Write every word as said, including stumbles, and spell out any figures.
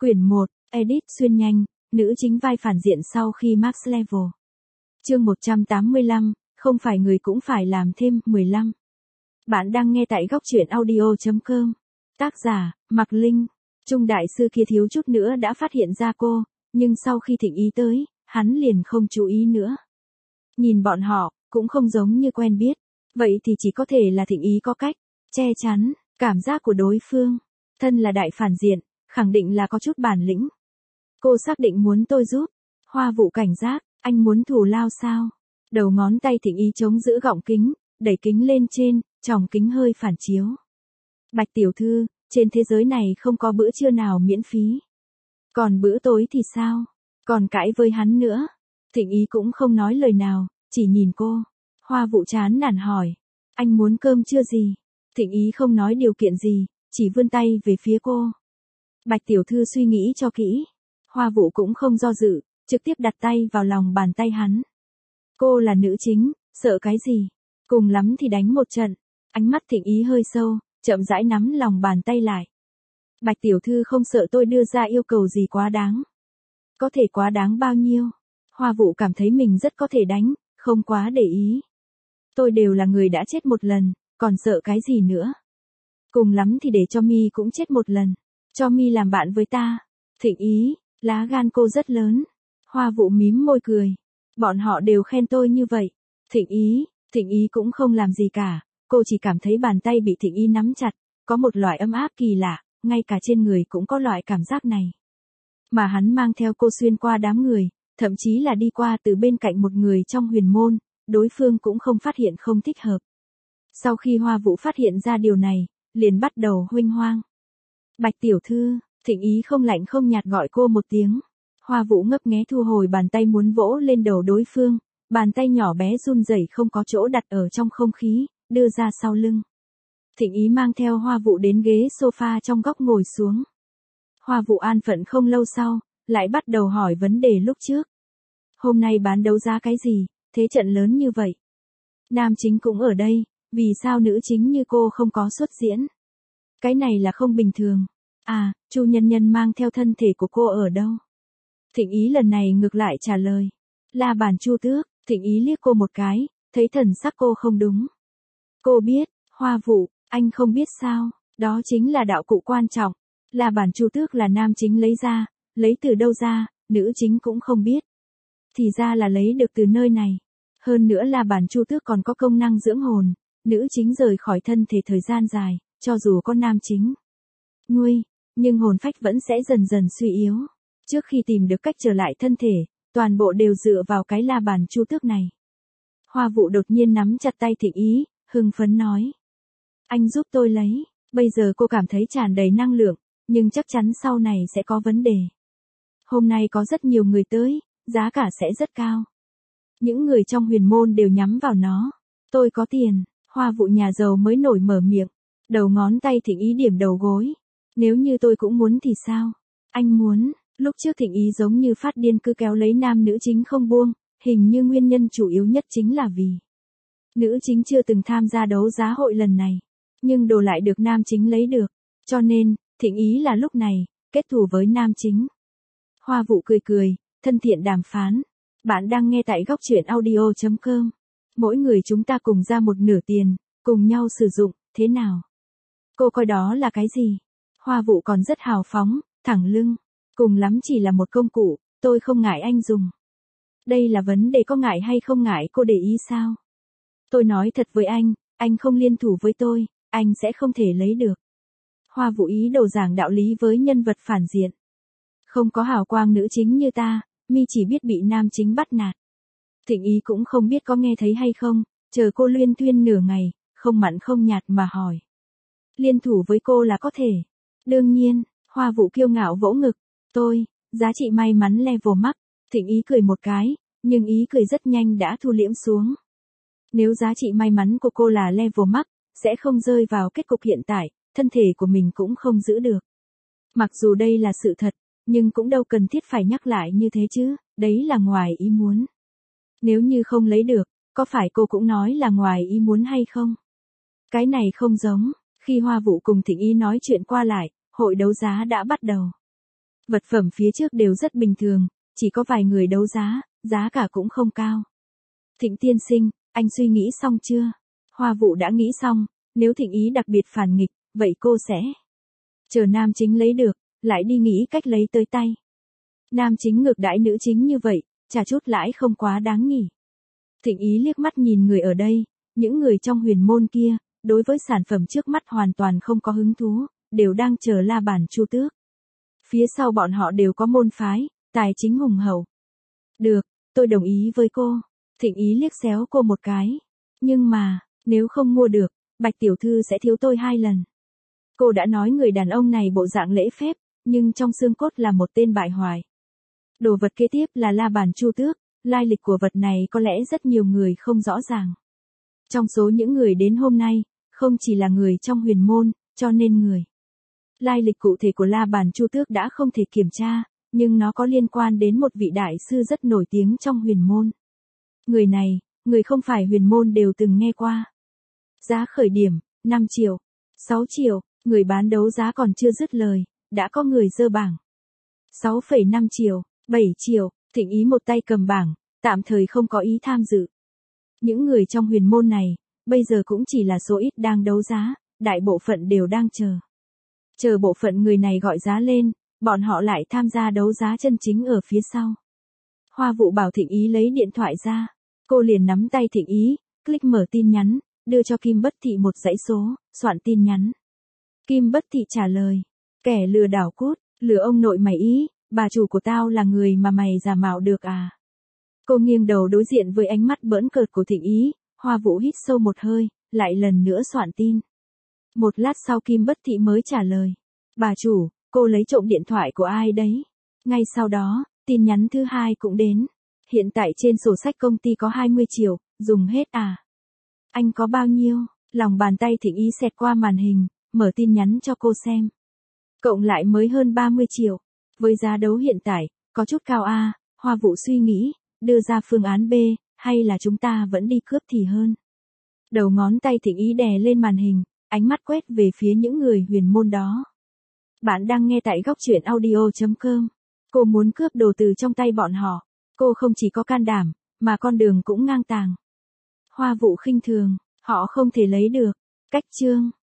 Quyển một, Edit xuyên nhanh, nữ chính vai phản diện sau khi Max Level. Chương một trăm tám mươi lăm, không phải người cũng phải làm thêm, mười lăm. Bạn đang nghe tại góc truyện audio chấm com. Tác giả, Mạc Linh. Trung đại sư kia thiếu chút nữa đã phát hiện ra cô, nhưng sau khi Thịnh Ý tới, hắn liền không chú ý nữa. Nhìn bọn họ, cũng không giống như quen biết. Vậy thì chỉ có thể là Thịnh Ý có cách che chắn cảm giác của đối phương. Thân là đại phản diện, khẳng định là có chút bản lĩnh. Cô xác định muốn tôi giúp. Hoa Vụ cảnh giác, anh muốn thù lao sao? Đầu ngón tay Thịnh Ý chống giữ gọng kính, đẩy kính lên trên, tròng kính hơi phản chiếu. Bạch tiểu thư, trên thế giới này không có bữa trưa nào miễn phí. Còn bữa tối thì sao? Còn cãi với hắn nữa. Thịnh Ý cũng không nói lời nào, chỉ nhìn cô. Hoa Vụ chán nản hỏi. Anh muốn cơm trưa gì? Thịnh Ý không nói điều kiện gì, chỉ vươn tay về phía cô. Bạch tiểu thư suy nghĩ cho kỹ. Hoa Vụ cũng không do dự, trực tiếp đặt tay vào lòng bàn tay hắn. Cô là nữ chính, sợ cái gì? Cùng lắm thì đánh một trận. Ánh mắt Thịnh Ý hơi sâu, chậm rãi nắm lòng bàn tay lại. Bạch tiểu thư không sợ tôi đưa ra yêu cầu gì quá đáng. Có thể quá đáng bao nhiêu? Hoa Vụ cảm thấy mình rất có thể đánh, không quá để ý. Tôi đều là người đã chết một lần, còn sợ cái gì nữa? Cùng lắm thì để cho mi cũng chết một lần. Cho mi làm bạn với ta. Thịnh Ý, lá gan cô rất lớn. Hoa Vụ mím môi cười. Bọn họ đều khen tôi như vậy. Thịnh Ý, Thịnh Ý cũng không làm gì cả. Cô chỉ cảm thấy bàn tay bị Thịnh Ý nắm chặt. Có một loại ấm áp kỳ lạ, ngay cả trên người cũng có loại cảm giác này. Mà hắn mang theo cô xuyên qua đám người, thậm chí là đi qua từ bên cạnh một người trong huyền môn, đối phương cũng không phát hiện không thích hợp. Sau khi Hoa Vụ phát hiện ra điều này, liền bắt đầu huênh hoang. Bạch tiểu thư, Thịnh Ý không lạnh không nhạt gọi cô một tiếng. Hoa Vụ ngấp nghé thu hồi bàn tay muốn vỗ lên đầu đối phương, bàn tay nhỏ bé run rẩy không có chỗ đặt ở trong không khí, đưa ra sau lưng. Thịnh Ý mang theo Hoa Vụ đến ghế sofa trong góc ngồi xuống. Hoa Vụ an phận không lâu sau, lại bắt đầu hỏi vấn đề lúc trước. Hôm nay bán đấu giá cái gì, thế trận lớn như vậy? Nam chính cũng ở đây, vì sao nữ chính như cô không có xuất diễn? Cái này là không bình thường. À, Chu Nhân Nhân mang theo thân thể của cô ở đâu? Thịnh Ý lần này ngược lại trả lời. La Bàn Chu Tước. Thịnh Ý liếc cô một cái, thấy thần sắc cô không đúng. Cô biết, Hoa Vụ, anh không biết sao, đó chính là đạo cụ quan trọng. La Bàn Chu Tước là nam chính lấy ra, lấy từ đâu ra, nữ chính cũng không biết. Thì ra là lấy được từ nơi này. Hơn nữa La Bàn Chu Tước còn có công năng dưỡng hồn, nữ chính rời khỏi thân thể thời gian dài, cho dù có nam chính nguy, nhưng hồn phách vẫn sẽ dần dần suy yếu. Trước khi tìm được cách trở lại thân thể, toàn bộ đều dựa vào cái La Bàn Chu Tước này. Hoa Vụ đột nhiên nắm chặt tay Thịnh Ý, hưng phấn nói. Anh giúp tôi lấy, bây giờ cô cảm thấy tràn đầy năng lượng, nhưng chắc chắn sau này sẽ có vấn đề. Hôm nay có rất nhiều người tới, giá cả sẽ rất cao. Những người trong huyền môn đều nhắm vào nó. Tôi có tiền. Hoa Vụ nhà giàu mới nổi mở miệng. Đầu ngón tay Thịnh Ý điểm đầu gối. Nếu như tôi cũng muốn thì sao? Anh muốn. Lúc trước Thịnh Ý giống như phát điên cứ kéo lấy nam nữ chính không buông. Hình như nguyên nhân chủ yếu nhất chính là vì nữ chính chưa từng tham gia đấu giá hội lần này. Nhưng đồ lại được nam chính lấy được. Cho nên, Thịnh Ý là lúc này, kết thù với nam chính. Hoa Vụ cười cười, thân thiện đàm phán. Bạn đang nghe tại góc truyện audio chấm com. Mỗi người chúng ta cùng ra một nửa tiền, cùng nhau sử dụng, thế nào? Cô coi đó là cái gì? Hoa Vụ còn rất hào phóng, thẳng lưng. Cùng lắm chỉ là một công cụ, tôi không ngại anh dùng. Đây là vấn đề có ngại hay không ngại cô để ý sao? Tôi nói thật với anh, anh không liên thủ với tôi, anh sẽ không thể lấy được. Hoa Vụ ý đồ giảng đạo lý với nhân vật phản diện. Không có hào quang nữ chính như ta, mi chỉ biết bị nam chính bắt nạt. Thịnh Ý cũng không biết có nghe thấy hay không, chờ cô luyên thuyên nửa ngày, không mặn không nhạt mà hỏi. Liên thủ với cô là có thể. Đương nhiên, Hoa Vụ kiêu ngạo vỗ ngực. Tôi, giá trị may mắn level max. Thịnh Ý cười một cái, nhưng ý cười rất nhanh đã thu liễm xuống. Nếu giá trị may mắn của cô là level max, sẽ không rơi vào kết cục hiện tại, thân thể của mình cũng không giữ được. Mặc dù đây là sự thật, nhưng cũng đâu cần thiết phải nhắc lại như thế chứ, đấy là ngoài ý muốn. Nếu như không lấy được, có phải cô cũng nói là ngoài ý muốn hay không? Cái này không giống, khi Hoa Vụ cùng Thịnh Ý nói chuyện qua lại, hội đấu giá đã bắt đầu. Vật phẩm phía trước đều rất bình thường, chỉ có vài người đấu giá, giá cả cũng không cao. Thịnh tiên sinh, anh suy nghĩ xong chưa? Hoa Vũ đã nghĩ xong, nếu Thịnh Ý đặc biệt phản nghịch, vậy cô sẽ chờ nam chính lấy được, lại đi nghĩ cách lấy tới tay. Nam chính ngược đãi nữ chính như vậy, trả chút lãi không quá đáng nhỉ. Thịnh Ý liếc mắt nhìn người ở đây, những người trong huyền môn kia, đối với sản phẩm trước mắt hoàn toàn không có hứng thú, đều đang chờ La Bàn Chu Tước. Phía sau bọn họ đều có môn phái, tài chính hùng hậu. Được, tôi đồng ý với cô. Thịnh Ý liếc xéo cô một cái. Nhưng mà, nếu không mua được, Bạch tiểu thư sẽ thiếu tôi hai lần. Cô đã nói người đàn ông này bộ dạng lễ phép, nhưng trong xương cốt là một tên bại hoại. Đồ vật kế tiếp là La Bàn Chu Tước, lai lịch của vật này có lẽ rất nhiều người không rõ ràng. Trong số những người đến hôm nay, không chỉ là người trong huyền môn, cho nên người. Lai lịch cụ thể của La Bàn Chu Tước đã không thể kiểm tra, nhưng nó có liên quan đến một vị đại sư rất nổi tiếng trong huyền môn. Người này, người không phải huyền môn đều từng nghe qua. Giá khởi điểm, năm triệu, sáu triệu, người bán đấu giá còn chưa dứt lời, đã có người dơ bảng. sáu phẩy năm triệu, bảy triệu, Thịnh Ý một tay cầm bảng, tạm thời không có ý tham dự. Những người trong huyền môn này, bây giờ cũng chỉ là số ít đang đấu giá, đại bộ phận đều đang chờ. Chờ bộ phận người này gọi giá lên, bọn họ lại tham gia đấu giá chân chính ở phía sau. Hoa Vũ bảo Thịnh Ý lấy điện thoại ra. Cô liền nắm tay Thịnh Ý, click mở tin nhắn, đưa cho Kim Bất Thị một dãy số, soạn tin nhắn. Kim Bất Thị trả lời. Kẻ lừa đảo cút, lừa ông nội mày ý, bà chủ của tao là người mà mày giả mạo được à. Cô nghiêng đầu đối diện với ánh mắt bỡn cợt của Thịnh Ý, Hoa Vũ hít sâu một hơi, lại lần nữa soạn tin. Một lát sau Kim Bất Thị mới trả lời. Bà chủ, cô lấy trộm điện thoại của ai đấy? Ngay sau đó, tin nhắn thứ hai cũng đến. Hiện tại trên sổ sách công ty có hai mươi triệu, dùng hết à? Anh có bao nhiêu? Lòng bàn tay Thịnh Ý xẹt qua màn hình, mở tin nhắn cho cô xem. Cộng lại mới hơn ba mươi triệu. Với giá đấu hiện tại, có chút cao a. À, Hoa Vũ suy nghĩ, đưa ra phương án B, hay là chúng ta vẫn đi cướp thì hơn. Đầu ngón tay Thịnh Ý đè lên màn hình, ánh mắt quét về phía những người huyền môn đó. Bạn đang nghe tại góc truyện audio chấm com. Cô muốn cướp đồ từ trong tay bọn họ. Cô không chỉ có can đảm, mà con đường cũng ngang tàng. Hoa Vũ khinh thường, họ không thể lấy được. Cách chương.